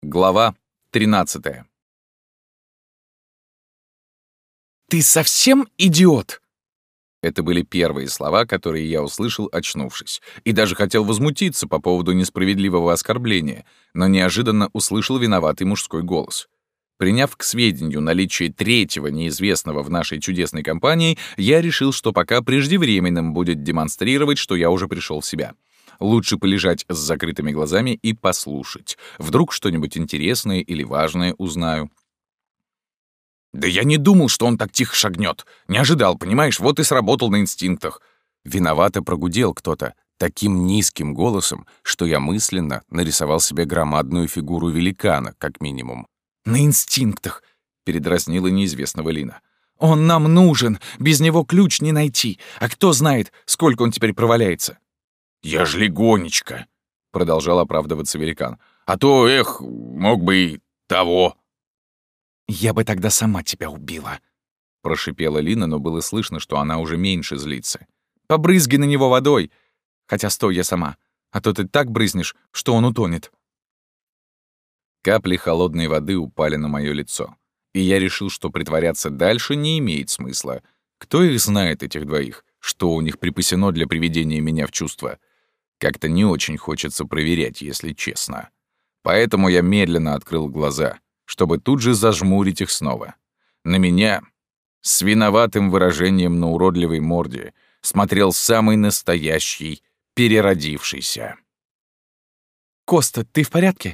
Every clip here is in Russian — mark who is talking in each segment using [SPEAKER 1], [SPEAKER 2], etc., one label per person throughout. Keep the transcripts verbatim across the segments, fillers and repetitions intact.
[SPEAKER 1] Глава тринадцатая.
[SPEAKER 2] «Ты совсем идиот?»
[SPEAKER 1] Это были первые слова, которые я услышал, очнувшись, и даже хотел возмутиться по поводу несправедливого оскорбления, но неожиданно услышал виноватый мужской голос. Приняв к сведению наличие третьего неизвестного в нашей чудесной компании, я решил, что пока преждевременным будет демонстрировать, что я уже пришел в себя. Лучше полежать с закрытыми глазами и послушать. Вдруг что-нибудь интересное или важное узнаю.
[SPEAKER 2] «Да я не думал, что он так тихо шагнет. Не ожидал, понимаешь, вот и сработал на инстинктах».
[SPEAKER 3] Виновато прогудел кто-то таким низким голосом, что я мысленно нарисовал себе громадную фигуру великана, как минимум.
[SPEAKER 2] «На инстинктах», — передразнила неизвестного Лина. «Он нам нужен, без него ключ не найти. А кто знает, сколько он теперь проваляется».
[SPEAKER 4] «Я ж легонечко», — продолжал оправдываться великан. «А то, эх, мог бы и того».
[SPEAKER 2] «Я бы тогда сама тебя убила», —
[SPEAKER 1] прошипела Лина, но было слышно, что она уже меньше злится.
[SPEAKER 2] «Побрызги на него водой. Хотя стой я сама, а то ты так брызнешь, что он утонет».
[SPEAKER 1] Капли холодной воды упали на мое лицо, и я решил, что притворяться дальше не имеет смысла. Кто их знает, этих двоих? Что у них припасено для приведения меня в чувство? Как-то не очень хочется проверять, если честно. Поэтому я медленно открыл глаза, чтобы тут же зажмурить их снова. На меня, с виноватым выражением на уродливой морде, смотрел самый настоящий, переродившийся.
[SPEAKER 2] «Коста, ты в порядке?»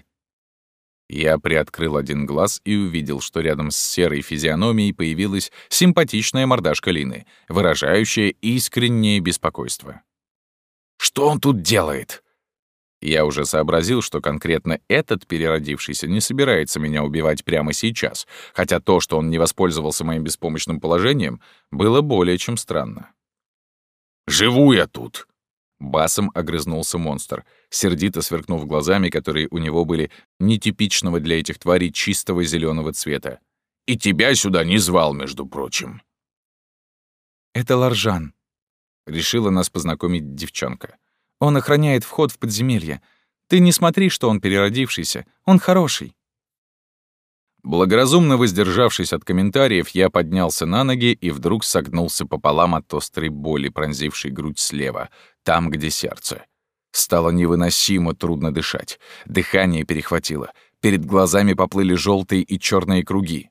[SPEAKER 1] Я приоткрыл один глаз и увидел, что рядом с серой физиономией появилась симпатичная мордашка Лины, выражающая искреннее беспокойство.
[SPEAKER 4] «Что он тут делает?»
[SPEAKER 1] Я уже сообразил, что конкретно этот переродившийся не собирается меня убивать прямо сейчас, хотя то, что он не воспользовался моим беспомощным положением, было более чем странно.
[SPEAKER 4] «Живу я тут!»
[SPEAKER 1] Басом огрызнулся монстр, сердито сверкнув глазами, которые у него были нетипичного для этих тварей чистого зеленого цвета.
[SPEAKER 4] «И тебя сюда не звал, между прочим».
[SPEAKER 2] «Это Ларжан», — решила нас познакомить девчонка. «Он охраняет вход в подземелье. Ты не смотри, что он переродившийся. Он хороший».
[SPEAKER 1] Благоразумно воздержавшись от комментариев, я поднялся на ноги и вдруг согнулся пополам от острой боли, пронзившей грудь слева, там, где сердце. Стало невыносимо трудно дышать. Дыхание перехватило. Перед глазами поплыли желтые и черные круги.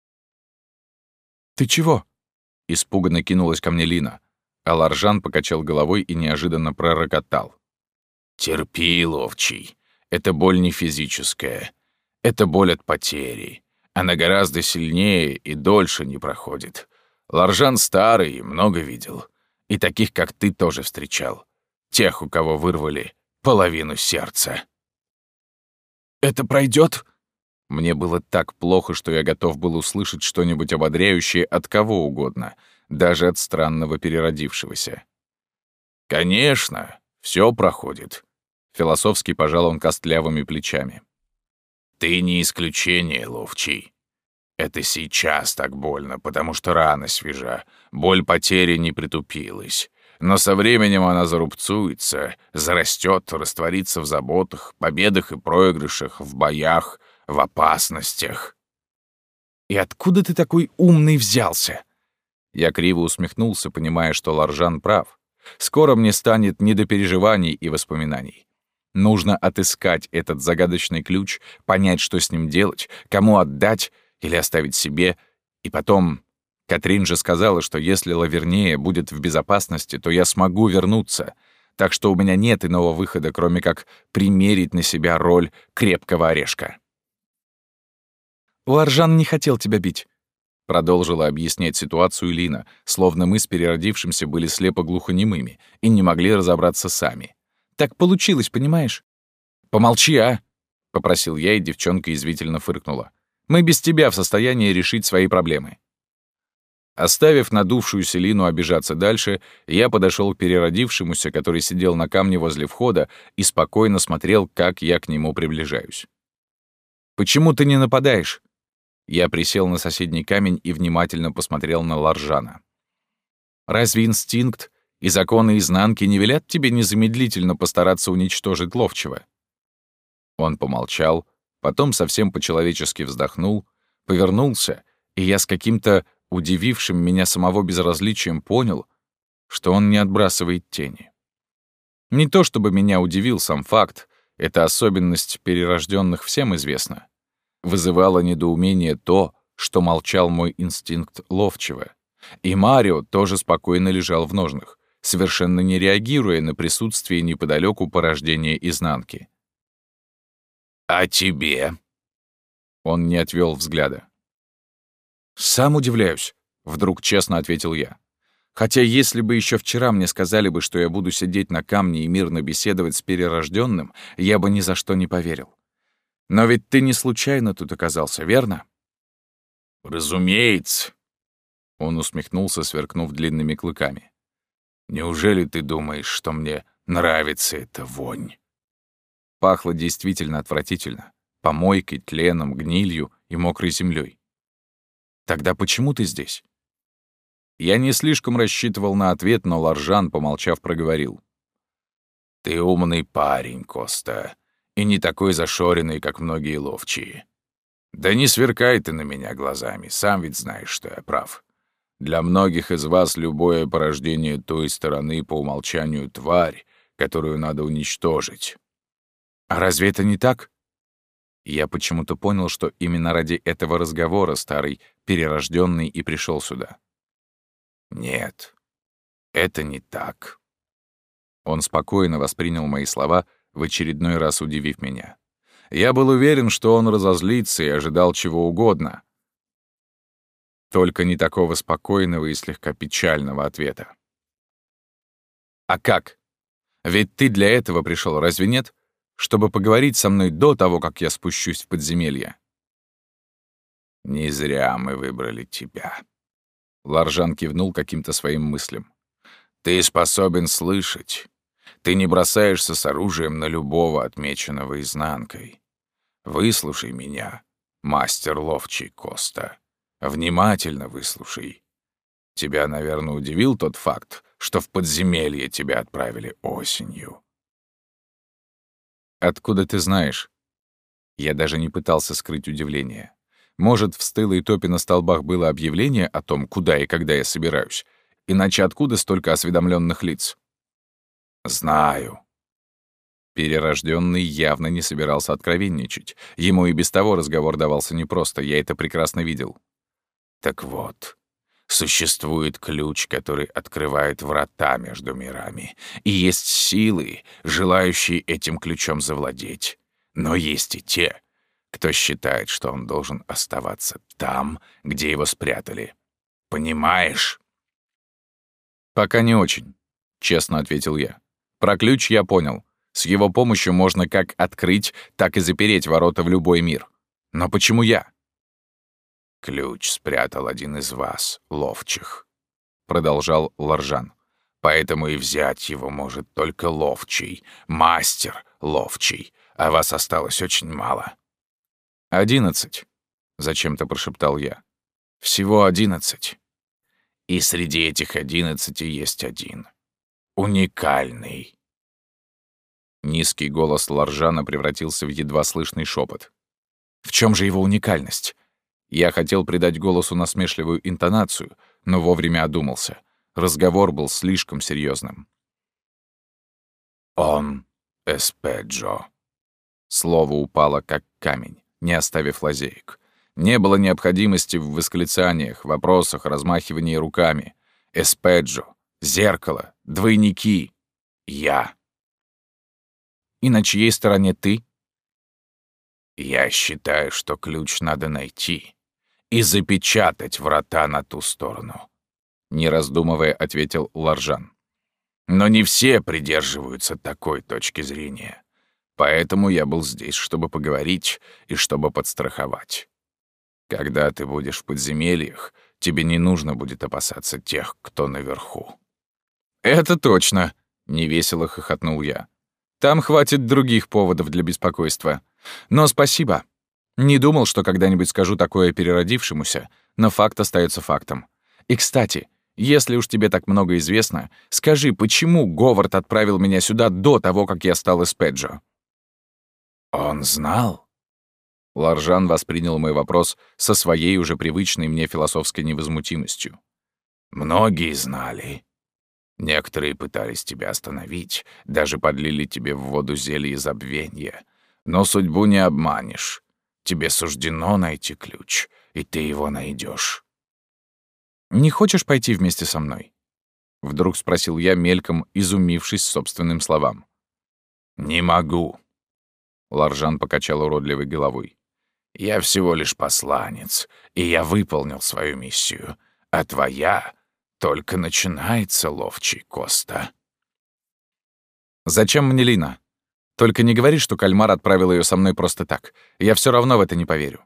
[SPEAKER 2] «Ты чего?»
[SPEAKER 1] — испуганно кинулась ко мне Лина. А Ларжан покачал головой и неожиданно пророкотал.
[SPEAKER 4] «Терпи, ловчий. Это боль не физическая. Это боль от потери. Она гораздо сильнее и дольше не проходит. Ларжан старый, много видел. И таких, как ты, тоже встречал. Тех, у кого вырвали половину сердца».
[SPEAKER 2] «Это пройдет?
[SPEAKER 1] Мне было так плохо, что я готов был услышать что-нибудь ободряющее от кого угодно, даже от странного переродившегося.
[SPEAKER 4] «Конечно, все проходит»,
[SPEAKER 1] — философски пожал он костлявыми плечами.
[SPEAKER 4] «Ты не исключение, ловчий. Это сейчас так больно, потому что рана свежа, боль потери не притупилась. Но со временем она зарубцуется, зарастет, растворится в заботах, победах и проигрышах, в боях, в опасностях».
[SPEAKER 2] «И откуда ты такой умный взялся?»
[SPEAKER 1] Я криво усмехнулся, понимая, что Ларжан прав. Скоро мне станет не до переживаний и воспоминаний. Нужно отыскать этот загадочный ключ, понять, что с ним делать, кому отдать или оставить себе, и потом... Катрин же сказала, что если Лавернея будет в безопасности, то я смогу вернуться, так что у меня нет иного выхода, кроме как примерить на себя роль крепкого орешка.
[SPEAKER 2] «Ларжан не хотел тебя бить», —
[SPEAKER 1] продолжила объяснять ситуацию Лина, словно мы с переродившимся были слепо-глухонемыми и не могли разобраться сами.
[SPEAKER 2] «Так получилось, понимаешь?»
[SPEAKER 1] «Помолчи, а!» — попросил я, и девчонка язвительно фыркнула. «Мы без тебя в состоянии решить свои проблемы». Оставив надувшуюся Лину обижаться дальше, я подошел к переродившемуся, который сидел на камне возле входа, и спокойно смотрел, как я к нему приближаюсь. «Почему ты не нападаешь?» Я присел на соседний камень и внимательно посмотрел на Ларжана. «Разве инстинкт и законы изнанки не велят тебе незамедлительно постараться уничтожить ловчего?» Он помолчал, потом совсем по-человечески вздохнул, повернулся, и я с каким-то удивившим меня самого безразличием понял, что он не отбрасывает тени. Не то чтобы меня удивил сам факт, эта особенность перерожденных всем известна. Вызывало недоумение то, что молчал мой инстинкт ловчего. И Марио тоже спокойно лежал в ножнах, совершенно не реагируя на присутствие неподалеку порождения изнанки.
[SPEAKER 4] «А тебе?»
[SPEAKER 1] Он не отвел взгляда. «Сам удивляюсь», — вдруг честно ответил я. «Хотя если бы еще вчера мне сказали бы, что я буду сидеть на камне и мирно беседовать с перерожденным, я бы ни за что не поверил. Но ведь ты не случайно тут оказался, верно?»
[SPEAKER 4] «Разумеется», —
[SPEAKER 1] он усмехнулся, сверкнув длинными клыками.
[SPEAKER 4] «Неужели ты думаешь, что мне нравится эта вонь?»
[SPEAKER 1] Пахло действительно отвратительно. Помойкой, тленом, гнилью и мокрой землей. «Тогда почему ты здесь?» Я не слишком рассчитывал на ответ, но Ларжан, помолчав, проговорил.
[SPEAKER 4] «Ты умный парень, Коста, и не такой зашоренный, как многие ловчие. Да не сверкай ты на меня глазами, сам ведь знаешь, что я прав. Для многих из вас любое порождение той стороны по умолчанию тварь, которую надо уничтожить».
[SPEAKER 1] «А разве это не так?» Я почему-то понял, что именно ради этого разговора старый перерожденный и пришел сюда.
[SPEAKER 4] «Нет, это не так».
[SPEAKER 1] Он спокойно воспринял мои слова, в очередной раз удивив меня. Я был уверен, что он разозлится и ожидал чего угодно. Только не такого спокойного и слегка печального ответа. «А как? Ведь ты для этого пришел, разве нет? Чтобы поговорить со мной до того, как я спущусь в подземелье».
[SPEAKER 4] «Не зря мы выбрали тебя».
[SPEAKER 1] Ларжан кивнул каким-то своим мыслям.
[SPEAKER 4] «Ты способен слышать. Ты не бросаешься с оружием на любого, отмеченного изнанкой. Выслушай меня, мастер ловчий Коста. Внимательно выслушай. Тебя, наверное, удивил тот факт, что в подземелье тебя отправили осенью».
[SPEAKER 1] «Откуда ты знаешь?» Я даже не пытался скрыть удивление. Может, в стылой топе на столбах было объявление о том, куда и когда я собираюсь? Иначе откуда столько осведомленных лиц?
[SPEAKER 4] «Знаю».
[SPEAKER 1] Перерожденный явно не собирался откровенничать. Ему и без того разговор давался непросто, я это прекрасно видел.
[SPEAKER 4] «Так вот, существует ключ, который открывает врата между мирами, и есть силы, желающие этим ключом завладеть. Но есть и те, кто считает, что он должен оставаться там, где его спрятали. Понимаешь?»
[SPEAKER 1] «Пока не очень», — честно ответил я. «Про ключ я понял. С его помощью можно как открыть, так и запереть ворота в любой мир. Но почему я?»
[SPEAKER 4] «Ключ спрятал один из вас, ловчих», — продолжал Ларжан. «Поэтому и взять его может только ловчий, мастер ловчий, а вас осталось очень мало».
[SPEAKER 1] «Одиннадцать», — зачем-то прошептал я. «Всего одиннадцать».
[SPEAKER 4] «И среди этих одиннадцати есть один. Уникальный».
[SPEAKER 1] Низкий голос Ларжана превратился в едва слышный шепот. «В чем же его уникальность?» Я хотел придать голосу насмешливую интонацию, но вовремя одумался. Разговор был слишком серьезным.
[SPEAKER 4] «Он эспеджо».
[SPEAKER 1] Слово упало как камень, не оставив лазеек. Не было необходимости в восклицаниях, вопросах, размахивании руками. Эспеджо, зеркало, двойники. Я. «И на чьей стороне ты?»
[SPEAKER 4] «Я считаю, что ключ надо найти и запечатать врата на ту сторону», —
[SPEAKER 1] не раздумывая ответил Ларжан.
[SPEAKER 4] «Но не все придерживаются такой точки зрения. Поэтому я был здесь, чтобы поговорить и чтобы подстраховать. Когда ты будешь в подземельях, тебе не нужно будет опасаться тех, кто наверху».
[SPEAKER 1] «Это точно», — невесело хохотнул я. «Там хватит других поводов для беспокойства. Но спасибо. Не думал, что когда-нибудь скажу такое переродившемуся, но факт остается фактом. И, кстати, если уж тебе так много известно, скажи, почему Говард отправил меня сюда до того, как я стал эспеджо?»
[SPEAKER 4] «Он знал?»
[SPEAKER 1] Ларжан воспринял мой вопрос со своей уже привычной мне философской невозмутимостью.
[SPEAKER 4] «Многие знали. Некоторые пытались тебя остановить, даже подлили тебе в воду зелье забвенья. Но судьбу не обманешь. Тебе суждено найти ключ, и ты его найдешь.
[SPEAKER 1] «Не хочешь пойти вместе со мной?» — вдруг спросил я, мельком изумившись собственным словам.
[SPEAKER 4] «Не могу», — Ларжан покачал уродливой головой. «Я всего лишь посланец, и я выполнил свою миссию, а твоя только начинается, ловчий Коста».
[SPEAKER 1] «Зачем мне Лина? Только не говори, что кальмар отправил ее со мной просто так. Я все равно в это не поверю».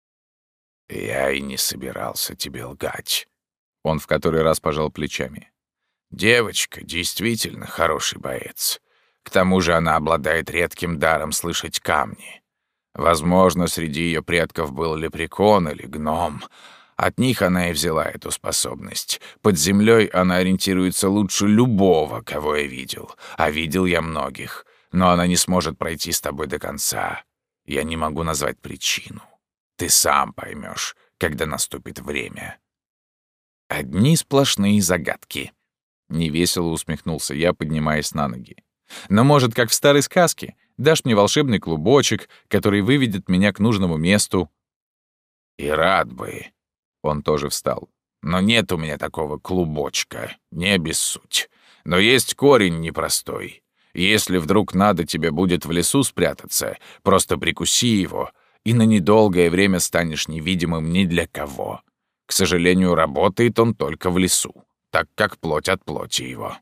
[SPEAKER 4] «Я и не собирался тебе лгать».
[SPEAKER 1] Он в который раз пожал плечами.
[SPEAKER 4] «Девочка действительно хороший боец. К тому же она обладает редким даром слышать камни. Возможно, среди ее предков был лепрекон или гном. От них она и взяла эту способность. Под землей она ориентируется лучше любого, кого я видел. А видел я многих. Но она не сможет пройти с тобой до конца. Я не могу назвать причину. Ты сам поймешь, когда наступит время».
[SPEAKER 1] «Одни сплошные загадки», — невесело усмехнулся я, поднимаясь на ноги. «Но, может, как в старой сказке, дашь мне волшебный клубочек, который выведет меня к нужному месту?»
[SPEAKER 4] «И рад бы». Он тоже встал. «Но нет у меня такого клубочка, не обессудь. Но есть корень непростой. Если вдруг надо тебе будет в лесу спрятаться, просто прикуси его, и на недолгое время станешь невидимым ни для кого. К сожалению, работает он только в лесу, так как плоть от плоти его».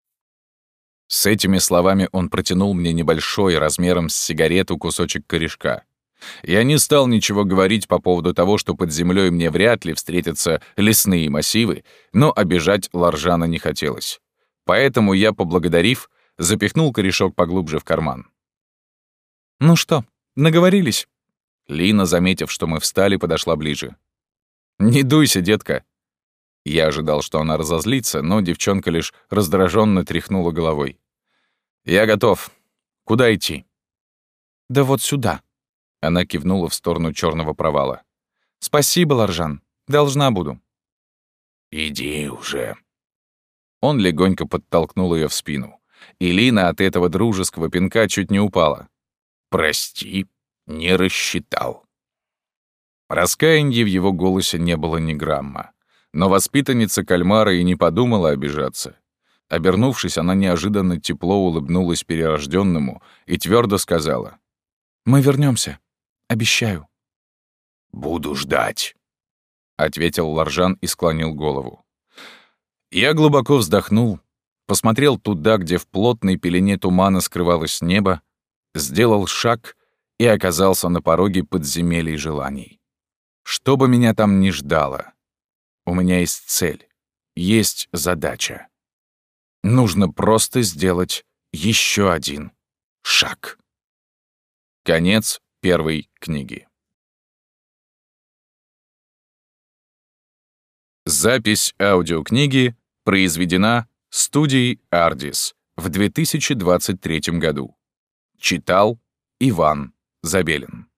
[SPEAKER 1] С этими словами он протянул мне небольшой, размером с сигарету, кусочек корешка. Я не стал ничего говорить по поводу того, что под землей мне вряд ли встретятся лесные массивы, но обижать Ларжана не хотелось. Поэтому я, поблагодарив, запихнул корешок поглубже в карман. «Ну что, наговорились?» Лина, заметив, что мы встали, подошла ближе. «Не дуйся, детка». Я ожидал, что она разозлится, но девчонка лишь раздраженно тряхнула головой. «Я готов. Куда идти?» «Да вот сюда». Она кивнула в сторону черного провала. «Спасибо, Ларжан. Должна буду».
[SPEAKER 4] «Иди уже».
[SPEAKER 1] Он легонько подтолкнул ее в спину, и Лина от этого дружеского пинка чуть не упала.
[SPEAKER 4] «Прости, не рассчитал».
[SPEAKER 1] Раскаянья в его голосе не было ни грамма. Но воспитанница кальмара и не подумала обижаться. Обернувшись, она неожиданно тепло улыбнулась перерожденному и твердо сказала: «Мы вернемся, обещаю».
[SPEAKER 4] «Буду ждать»,
[SPEAKER 1] — ответил Ларжан и склонил голову. Я глубоко вздохнул, посмотрел туда, где в плотной пелене тумана скрывалось небо, сделал шаг и оказался на пороге подземелий желаний. Что бы меня там ни ждало, у меня есть цель, есть задача. Нужно просто сделать еще один шаг. Конец первой книги. Запись аудиокниги произведена студией «Ардис» в две тысячи двадцать третьем году. Читал Иван Забелин.